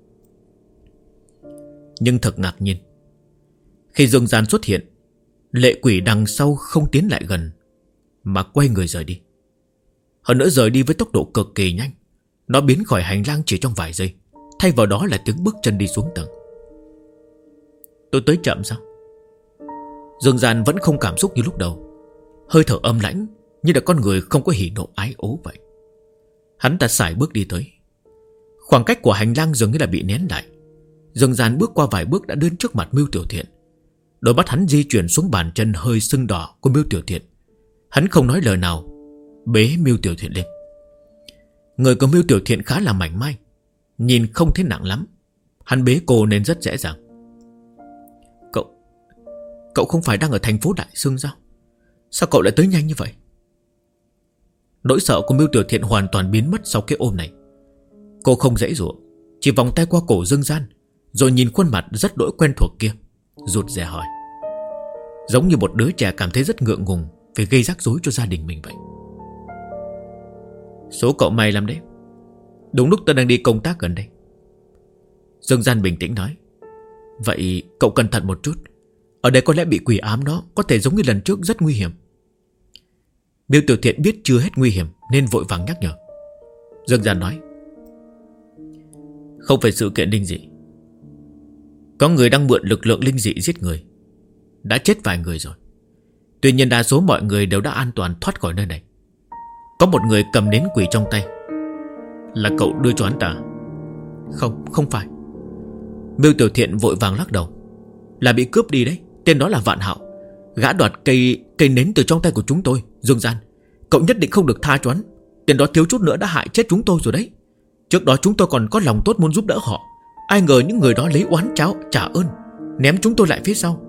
Nhưng thật ngạc nhiên, khi Dương Gian xuất hiện, lệ quỷ đằng sau không tiến lại gần, mà quay người rời đi. Hơn nữa rời đi với tốc độ cực kỳ nhanh. Nó biến khỏi hành lang chỉ trong vài giây, thay vào đó là tiếng bước chân đi xuống tầng. Tôi tới chậm sao? Dương Gian vẫn không cảm xúc như lúc đầu, hơi thở âm lãnh như là con người không có hỉ nộ ái ố vậy. Hắn ta sải bước đi tới. Khoảng cách của hành lang dường như là bị nén lại. Dương Gian bước qua vài bước đã đến trước mặt Miêu Tiểu Thiện. Đôi mắt hắn di chuyển xuống bàn chân hơi sưng đỏ của Miêu Tiểu Thiện. Hắn không nói lời nào, bế Miêu Tiểu Thiện lên. Người của Miêu Tiểu Thiện khá là mảnh mai, nhìn không thấy nặng lắm. Hắn bế cô nên rất dễ dàng. Cậu không phải đang ở thành phố Đại Sương sao? Sao cậu lại tới nhanh như vậy? Nỗi sợ của Miêu Tiểu Thiện hoàn toàn biến mất sau cái ôm này. Cô không giãy giụa, chỉ vòng tay qua cổ Dương Gian, rồi nhìn khuôn mặt rất đỗi quen thuộc kia, rụt rè hỏi, giống như một đứa trẻ cảm thấy rất ngượng ngùng vì gây rắc rối cho gia đình mình vậy. Số cậu may lắm đấy, đúng lúc tôi đang đi công tác gần đây. Dương Gian bình tĩnh nói. Vậy cậu cẩn thận một chút, ở đây có lẽ bị quỷ ám đó, có thể giống như lần trước rất nguy hiểm. Miêu Tiểu Thiện biết chưa hết nguy hiểm nên vội vàng nhắc nhở. Dương Gian nói, không phải sự kiện linh dị. Có người đang mượn lực lượng linh dị giết người, đã chết vài người rồi. Tuy nhiên đa số mọi người đều đã an toàn thoát khỏi nơi này. Có một người cầm nến quỷ trong tay. Là cậu đưa cho hắn ta? Không phải. Miêu Tiểu Thiện vội vàng lắc đầu. Là bị cướp đi đấy. Tên đó là Vạn Hạo. Gã đoạt cây nến từ trong tay của chúng tôi. Dương Gian, cậu nhất định không được tha cho hắn. Tên đó thiếu chút nữa đã hại chết chúng tôi rồi đấy. Trước đó chúng tôi còn có lòng tốt muốn giúp đỡ họ, ai ngờ những người đó lấy oán trả ơn, ném chúng tôi lại phía sau.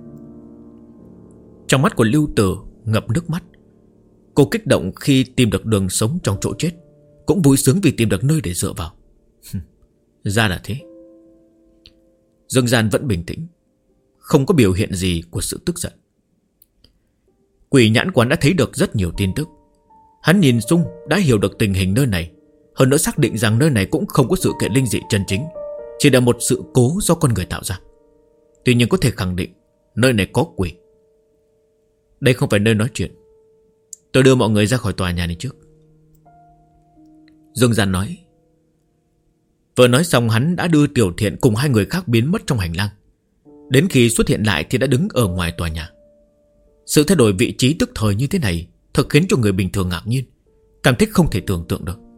Trong mắt của Lưu Tử ngập nước mắt. Cô kích động khi tìm được đường sống trong chỗ chết, cũng vui sướng vì tìm được nơi để dựa vào. Ra là thế. Dương Gian vẫn bình tĩnh, không có biểu hiện gì của sự tức giận. Quỷ nhãn quán đã thấy được rất nhiều tin tức. Hắn nhìn xung đã hiểu được tình hình nơi này, hơn nữa xác định rằng nơi này cũng không có sự kiện linh dị chân chính, chỉ là một sự cố do con người tạo ra. Tuy nhiên có thể khẳng định nơi này có quỷ. Đây không phải nơi nói chuyện. Tôi đưa mọi người ra khỏi tòa nhà này trước. Dương Gian nói. Vừa nói xong hắn đã đưa Tiểu Thiện cùng hai người khác biến mất trong hành lang. Đến khi xuất hiện lại thì đã đứng ở ngoài tòa nhà. Sự thay đổi vị trí tức thời như thế này thật khiến cho người bình thường ngạc nhiên, cảm thấy không thể tưởng tượng được.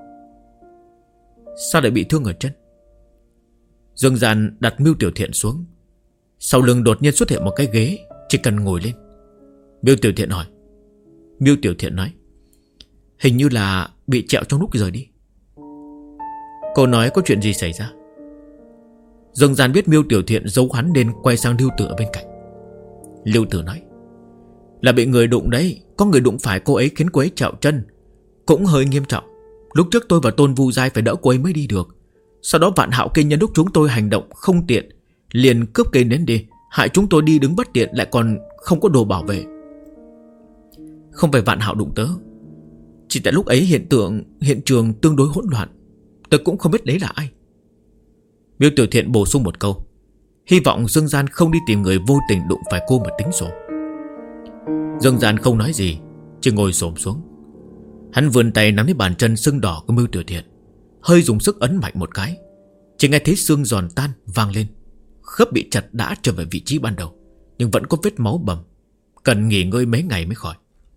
Sao lại bị thương ở chân? Dương Gian đặt Miêu Tiểu Thiện xuống. Sau lưng đột nhiên xuất hiện một cái ghế, chỉ cần ngồi lên. Miêu Tiểu Thiện hỏi. Miêu Tiểu Thiện nói, hình như là bị trẹo trong lúc rời đi. Cô nói có chuyện gì xảy ra? Dương Gian biết Miêu Tiểu Thiện giấu hắn nên quay sang Lưu Tử ở bên cạnh. Lưu Tử nói, là bị người đụng đấy. Có người đụng phải cô ấy khiến cô ấy trẹo chân, cũng hơi nghiêm trọng. Lúc trước tôi và Tôn Vu Giai phải đỡ cô ấy mới đi được. Sau đó Vạn Hạo kia nhân lúc chúng tôi hành động không tiện, liền cướp cây nến đi, hại chúng tôi đi đứng bất tiện, lại còn không có đồ bảo vệ. Không phải Vạn Hạo đụng tớ, chỉ tại lúc ấy hiện trường tương đối hỗn loạn, tôi cũng không biết đấy là ai. Miêu Tiểu Thiện bổ sung một câu, hy vọng Dương Gian không đi tìm người vô tình đụng phải cô mà tính sổ. Dương Gian không nói gì, chỉ ngồi xổm xuống. Hắn vươn tay nắm lấy bàn chân sưng đỏ của Miêu Tiểu Thiện, hơi dùng sức ấn mạnh một cái. Chỉ nghe thấy xương giòn tan vang lên. Khớp bị chặt đã trở về vị trí ban đầu, nhưng vẫn có vết máu bầm, cần nghỉ ngơi mấy ngày mới khỏi.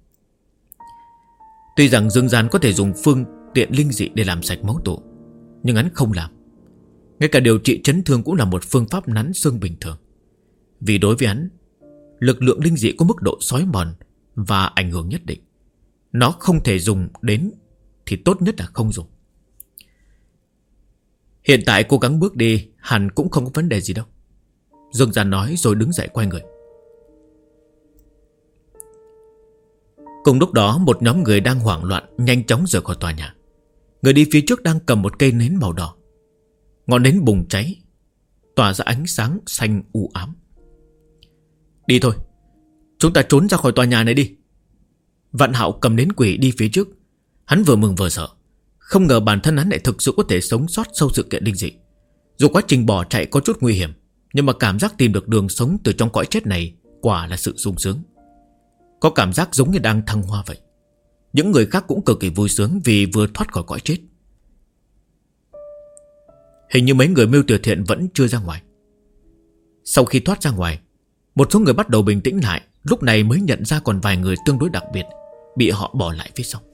Tuy rằng Dương Gian có thể dùng phương tiện linh dị để làm sạch máu tụ, nhưng hắn không làm. Ngay cả điều trị chấn thương cũng là một phương pháp nắn xương bình thường. Vì đối với hắn, lực lượng linh dị có mức độ xói mòn và ảnh hưởng nhất định. nó không thể dùng đến thì tốt nhất là không dùng. Hiện tại cố gắng bước đi hẳn cũng không có vấn đề gì đâu, Dương Gian nói rồi đứng dậy quay người. Cùng lúc đó một nhóm người đang hoảng loạn nhanh chóng rời khỏi tòa nhà. Người đi phía trước đang cầm một cây nến màu đỏ. Ngọn nến bùng cháy, tỏa ra ánh sáng xanh u ám. Đi thôi, chúng ta trốn ra khỏi tòa nhà này đi. Vạn Hạo cầm nến quỷ đi phía trước. Hắn vừa mừng vừa sợ. Không ngờ bản thân hắn lại thực sự có thể sống sót sau sự kiện linh dị. Dù quá trình bỏ chạy có chút nguy hiểm, nhưng mà cảm giác tìm được đường sống từ trong cõi chết này quả là sự sung sướng. Có cảm giác giống như đang thăng hoa vậy. Những người khác cũng cực kỳ vui sướng vì vừa thoát khỏi cõi chết. Hình như mấy người Mưu Tiểu Thiện vẫn chưa ra ngoài. Sau khi thoát ra ngoài, một số người bắt đầu bình tĩnh lại. Lúc này mới nhận ra còn vài người tương đối đặc biệt bị họ bỏ lại phía sau.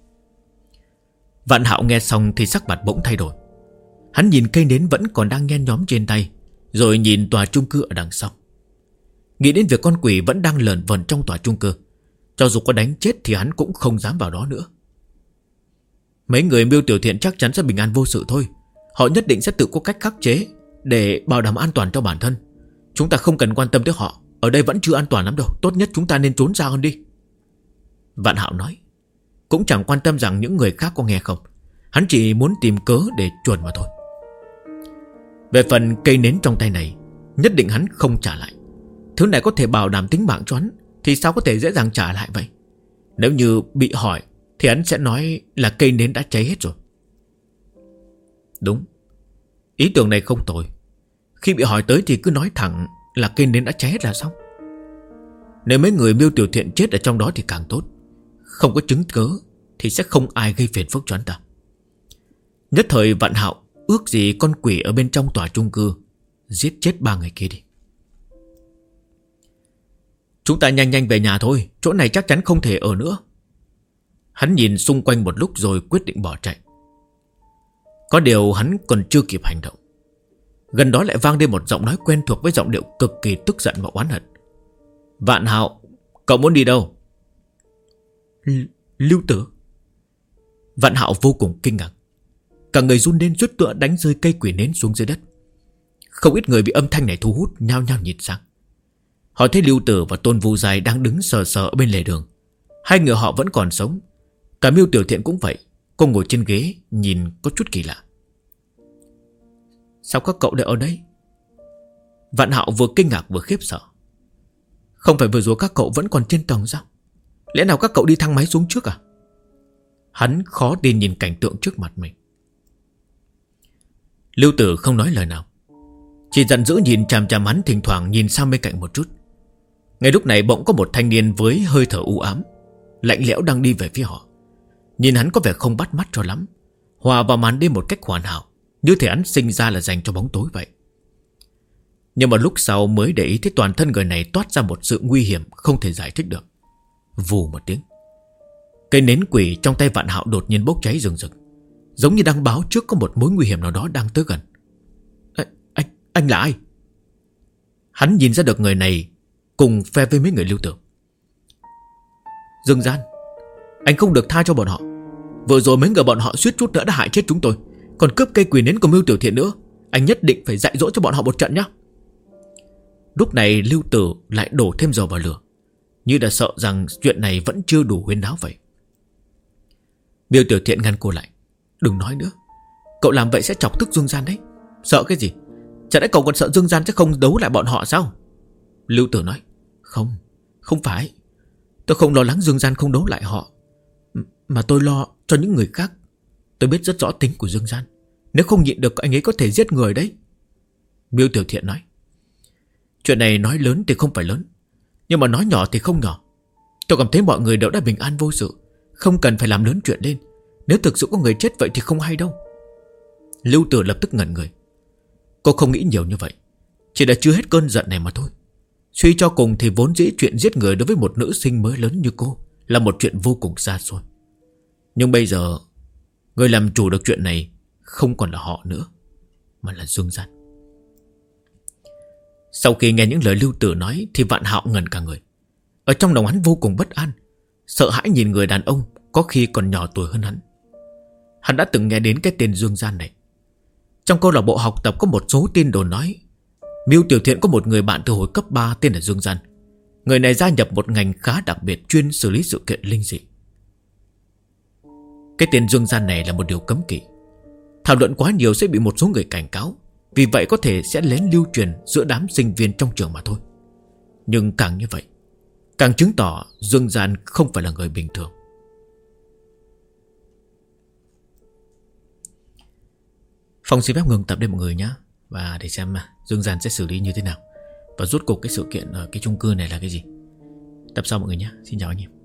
Vạn Hạo nghe xong thì sắc mặt bỗng thay đổi. Hắn nhìn cây nến vẫn còn đang nhen nhóm trên tay, rồi nhìn tòa chung cư ở đằng sau. Nghĩ đến việc con quỷ vẫn đang lởn vởn trong tòa chung cư. Cho dù có đánh chết thì hắn cũng không dám vào đó nữa. Mấy người Mưu Tiểu Thiện chắc chắn sẽ bình an vô sự thôi. Họ nhất định sẽ tự có cách khắc chế để bảo đảm an toàn cho bản thân. Chúng ta không cần quan tâm tới họ. Ở đây vẫn chưa an toàn lắm đâu. Tốt nhất chúng ta nên trốn ra hơn đi. Vạn Hạo nói. Cũng chẳng quan tâm rằng những người khác có nghe không. Hắn chỉ muốn tìm cớ để chuồn mà thôi. Về phần cây nến trong tay này, nhất định hắn không trả lại. Thứ này có thể bảo đảm tính mạng cho hắn, thì sao có thể dễ dàng trả lại vậy? Nếu như bị hỏi thì hắn sẽ nói là cây nến đã cháy hết rồi. Đúng, ý tưởng này không tồi. Khi bị hỏi tới thì cứ nói thẳng là cây nến đã cháy hết là xong. Nếu mấy người Mưu Tiểu Thiện chết ở trong đó thì càng tốt. Không có chứng cớ thì sẽ không ai gây phiền phức cho hắn ta. Nhất thời Vạn Hạo ước gì con quỷ ở bên trong tòa chung cư giết chết 3 người kia đi. Chúng ta nhanh nhanh về nhà thôi, chỗ này chắc chắn không thể ở nữa. Hắn nhìn xung quanh một lúc rồi quyết định bỏ chạy. Có điều hắn còn chưa kịp hành động, gần đó lại vang lên một giọng nói quen thuộc với giọng điệu cực kỳ tức giận và oán hận. Vạn Hạo, cậu muốn đi đâu? Lưu Tử. Vạn Hạo vô cùng kinh ngạc. Cả người run lên suýt tựa đánh rơi cây quỷ nến xuống dưới đất. Không ít người bị âm thanh này thu hút nhao nhao nhìn sang. Họ thấy Lưu Tử và Tôn Vu Dài đang đứng sờ sờ ở bên lề đường. Hai người họ vẫn còn sống. Cả Mưu Tiểu Thiện cũng vậy. Cô ngồi trên ghế nhìn có chút kỳ lạ. Sao các cậu lại ở đây? Vạn Hạo vừa kinh ngạc vừa khiếp sợ. Không phải vừa rồi các cậu vẫn còn trên tầng sao? Lẽ nào các cậu đi thang máy xuống trước à? Hắn khó tin nhìn cảnh tượng trước mặt mình. Lưu Tử không nói lời nào, chỉ giận dữ nhìn chằm chằm hắn, thỉnh thoảng nhìn sang bên cạnh một chút. Ngay lúc này bỗng có một thanh niên với hơi thở u ám, lạnh lẽo đang đi về phía họ. Nhìn hắn có vẻ không bắt mắt cho lắm, hòa vào màn đêm một cách hoàn hảo, như thể hắn sinh ra là dành cho bóng tối vậy. Nhưng mà lúc sau mới để ý thấy toàn thân người này toát ra một sự nguy hiểm không thể giải thích được. Vù một tiếng, cây nến quỷ trong tay Vạn Hạo đột nhiên bốc cháy rừng rực, giống như đang báo trước có một mối nguy hiểm nào đó đang tới gần. Anh là ai? Hắn nhìn ra được người này cùng phe với mấy người Lưu Tử. Dương Gian, anh không được tha cho bọn họ. Vừa rồi mấy người bọn họ suýt chút nữa đã hại chết chúng tôi, còn cướp cây quỷ nến của Mưu Tiểu Thiện nữa. Anh nhất định phải dạy dỗ cho bọn họ một trận nhé. Lúc này Lưu Tử lại đổ thêm dầu vào lửa, như đã sợ rằng chuyện này vẫn chưa đủ huyên náo vậy. Mưu Tiểu Thiện ngăn cô lại. Đừng nói nữa, cậu làm vậy sẽ chọc tức Dương Gian đấy. Sợ cái gì? Chả lẽ cậu còn sợ Dương Gian sẽ không đấu lại bọn họ sao? Lưu Tử nói. Không phải. Tôi không lo lắng Dương Gian không đấu lại họ, mà tôi lo cho những người khác. Tôi biết rất rõ tính của Dương Gian. Nếu không nhịn được anh ấy có thể giết người đấy. Mưu Tiểu Thiện nói. Chuyện này nói lớn thì không phải lớn, nhưng mà nói nhỏ thì không nhỏ. Tôi cảm thấy mọi người đều đã bình an vô sự, không cần phải làm lớn chuyện lên. Nếu thực sự có người chết vậy thì không hay đâu. Lưu Tử lập tức ngẩn người. Cô không nghĩ nhiều như vậy, chỉ là chưa hết cơn giận này mà thôi. Suy cho cùng thì vốn dĩ chuyện giết người đối với một nữ sinh mới lớn như cô là một chuyện vô cùng xa xôi. Nhưng bây giờ người làm chủ được chuyện này không còn là họ nữa, mà là Dương Gian. Sau khi nghe những lời Lưu Tử nói thì Vạn Hạo ngẩn cả người. Ở trong lòng hắn vô cùng bất an. sợ hãi nhìn người đàn ông có khi còn nhỏ tuổi hơn hắn. Hắn đã từng nghe đến cái tên Dương Gian này. Trong câu lạc bộ học tập có một số tin đồn nói Mưu Tiểu Thiện có một người bạn từ hồi cấp 3 tên là Dương Gian. Người này gia nhập một ngành khá đặc biệt chuyên xử lý sự kiện linh dị. Cái tên Dương Gian này là một điều cấm kỵ. Thảo luận quá nhiều sẽ bị một số người cảnh cáo. Vì vậy có thể sẽ lén lưu truyền giữa đám sinh viên trong trường mà thôi. Nhưng càng như vậy, càng chứng tỏ Dương Gian không phải là người bình thường. Phong xin phép ngừng tập đây mọi người nhé. Và để xem Dương Gian sẽ xử lý như thế nào. Và rốt cuộc cái sự kiện ở cái chung cư này là cái gì. Tập sau mọi người nhé. Xin chào anh em.